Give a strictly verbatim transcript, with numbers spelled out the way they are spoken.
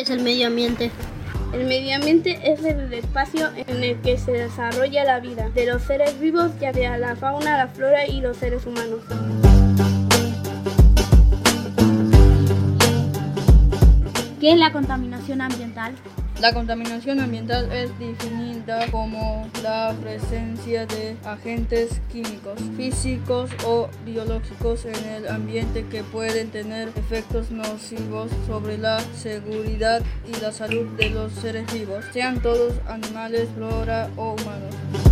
¿Qué es el medio ambiente? El medio ambiente es el espacio en el que se desarrolla la vida de los seres vivos, ya sea la fauna, la flora y los seres humanos. ¿Qué es la contaminación ambiental? La contaminación ambiental es definida como la presencia de agentes químicos, físicos o biológicos en el ambiente que pueden tener efectos nocivos sobre la seguridad y la salud de los seres vivos, sean todos animales, flora o humanos.